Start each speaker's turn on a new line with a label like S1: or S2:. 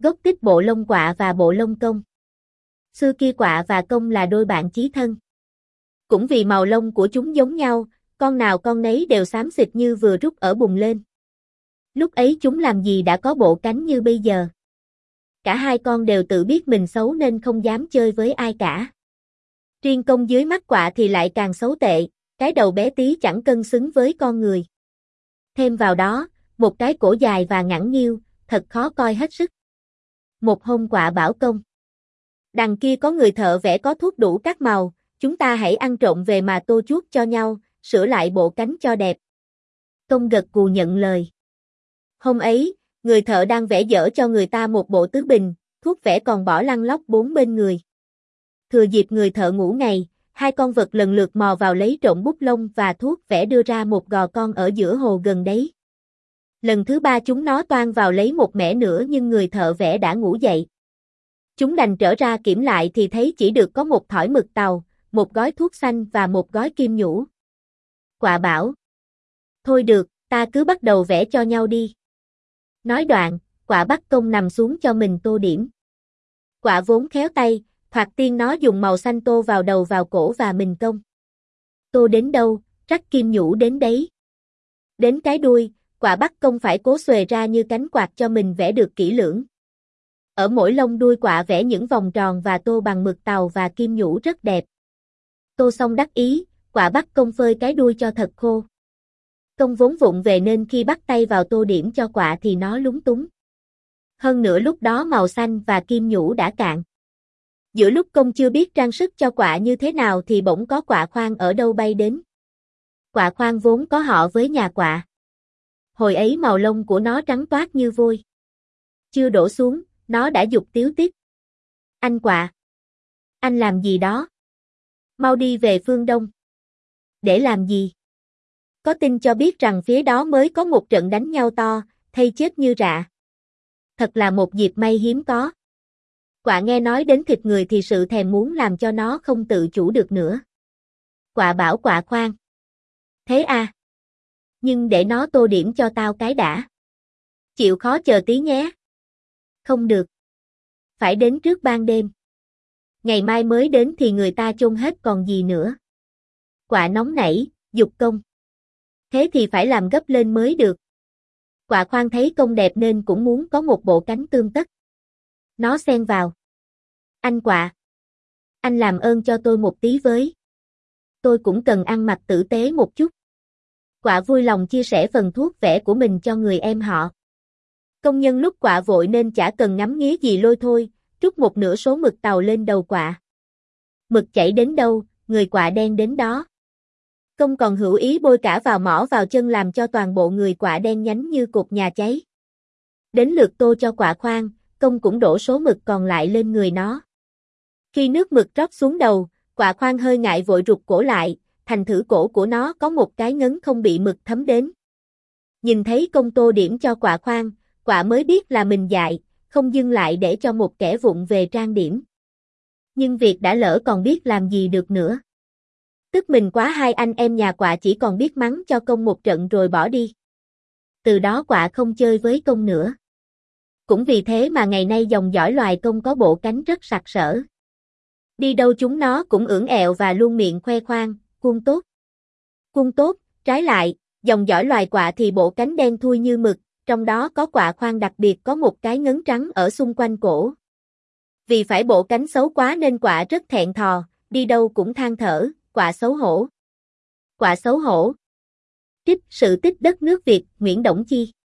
S1: Gốc tích bộ lông quạ và bộ lông công. Xưa kia quạ và công là đôi bạn chí thân. Cũng vì màu lông của chúng giống nhau, con nào con nấy đều xám xịt như vừa rút ở bùn lên. Lúc ấy chúng làm gì đã có bộ cánh như bây giờ. Cả hai con đều tự biết mình xấu nên không dám chơi với ai cả. Riêng công dưới mắt quạ thì lại càng xấu tệ, cái đầu bé tí chẳng cân xứng với con người. Thêm vào đó, một cái cổ dài và ngẳng nghêu, thật khó coi hết sức. Một hôm quạ bảo công: đằng kia có người thợ vẽ có thuốc đủ các màu, chúng ta hãy ăn trộm về mà tô chuốt cho nhau, sửa lại bộ cánh cho đẹp. Công gật gù nhận lời. Hôm ấy, người thợ đang vẽ dở cho người ta một bộ tứ bình, thuốc vẽ còn bỏ lăn lóc bốn bên người. Thừa dịp người thợ ngủ ngày, hai con vật lần lượt mò vào lấy trộm bút lông và thuốc vẽ đưa ra một gò con ở giữa hồ gần đấy. Lần thứ ba chúng nó toan vào lấy một mẻ nữa nhưng người thợ vẽ đã ngủ dậy. Chúng đành trở ra kiểm lại thì thấy chỉ được có một thỏi mực tàu, một gói thuốc xanh và một gói kim nhũ. Quạ bảo: thôi được, ta cứ bắt đầu vẽ cho nhau đi. Nói đoạn, quạ bắt công nằm xuống cho mình tô điểm. Quạ vốn khéo tay, thoạt tiên nó dùng màu xanh tô vào đầu vào cổ và mình công. Tô đến đâu, rắc kim nhũ đến đấy. Đến cái đuôi, quạ bắt công phải cố xuề ra như cánh quạt cho mình vẽ được kỹ lưỡng. Ở mỗi lông đuôi quạ vẽ những vòng tròn và tô bằng mực tàu và kim nhũ rất đẹp. Tô xong đắc ý, quạ bắt công phơi cái đuôi cho thật khô. Công vốn vụng về nên khi bắt tay vào tô điểm cho quạ thì nó lúng túng. Hơn nữa lúc đó màu xanh và kim nhũ đã cạn. Giữa lúc công chưa biết trang sức cho quạ như thế nào thì bỗng có quạ khoang ở đâu bay đến. Quạ khoang vốn có họ với nhà quạ. Hồi ấy màu lông của nó trắng toát như vôi. Chưa đổ xuống, nó đã giục tíu tít. Anh quạ! Anh làm gì đó? Mau đi về phương Đông. Để làm gì? Có tin cho biết rằng phía đó mới có một trận đánh nhau to, thây chết như rạ. Thật là một dịp may hiếm có. Quạ nghe nói đến thịt người thì sự thèm muốn làm cho nó không tự chủ được nữa. Quạ bảo quạ khoan. Thế à? Nhưng để nó tô điểm cho tao cái đã. Chịu khó chờ tí nhé. Không được. Phải đến trước ban đêm. Ngày mai mới đến thì người ta chôn hết còn gì nữa. Quạ nóng nảy, giục công. Thế thì phải làm gấp lên mới được. Quạ khoan thấy công đẹp nên cũng muốn có một bộ cánh tươm tất. Nó xen vào. Anh quạ! Anh làm ơn cho tôi một tí với. Tôi cũng cần ăn mặc tử tế một chút. Quạ vui lòng chia sẻ phần thuốc vẽ của mình cho người em họ. Công nhân lúc quạ vội nên chả cần ngắm nghía gì lôi thôi, trút một nửa số mực tàu lên đầu quạ. Mực chảy đến đâu, người quạ đen đến đó. Công còn hữu ý bôi cả vào mỏ vào chân làm cho toàn bộ người quạ đen nhánh như cột nhà cháy. Đến lượt tô cho quạ khoan, công cũng đổ số mực còn lại lên người nó. Khi nước mực trót xuống đầu, quạ khoan hơi ngại vội rụt cổ lại, thành thử cổ của nó có một cái ngấn không bị mực thấm đến. Nhìn thấy công tô điểm cho quạ khoan, quạ mới biết là mình dại, không dừng lại để cho một kẻ vụng về trang điểm. Nhưng việc đã lỡ còn biết làm gì được nữa. Tức mình quá, hai anh em nhà quạ chỉ còn biết mắng cho công một trận rồi bỏ đi. Từ đó quạ không chơi với công nữa. Cũng vì thế mà ngày nay dòng dõi loài công có bộ cánh rất sặc sỡ. Đi đâu chúng nó cũng ưỡn ẹo và luôn miệng khoe khoang, quân tốt. Quân tốt, trái lại, dòng dõi loài quạ thì bộ cánh đen thui như mực, trong đó có quạ khoan đặc biệt có một cái ngấn trắng ở xung quanh cổ. Vì phải bộ cánh xấu quá nên quạ rất thẹn thò, đi đâu cũng than thở, quạ xấu hổ. Quạ xấu hổ. Trích Sự tích đất nước Việt, Nguyễn Đổng Chi.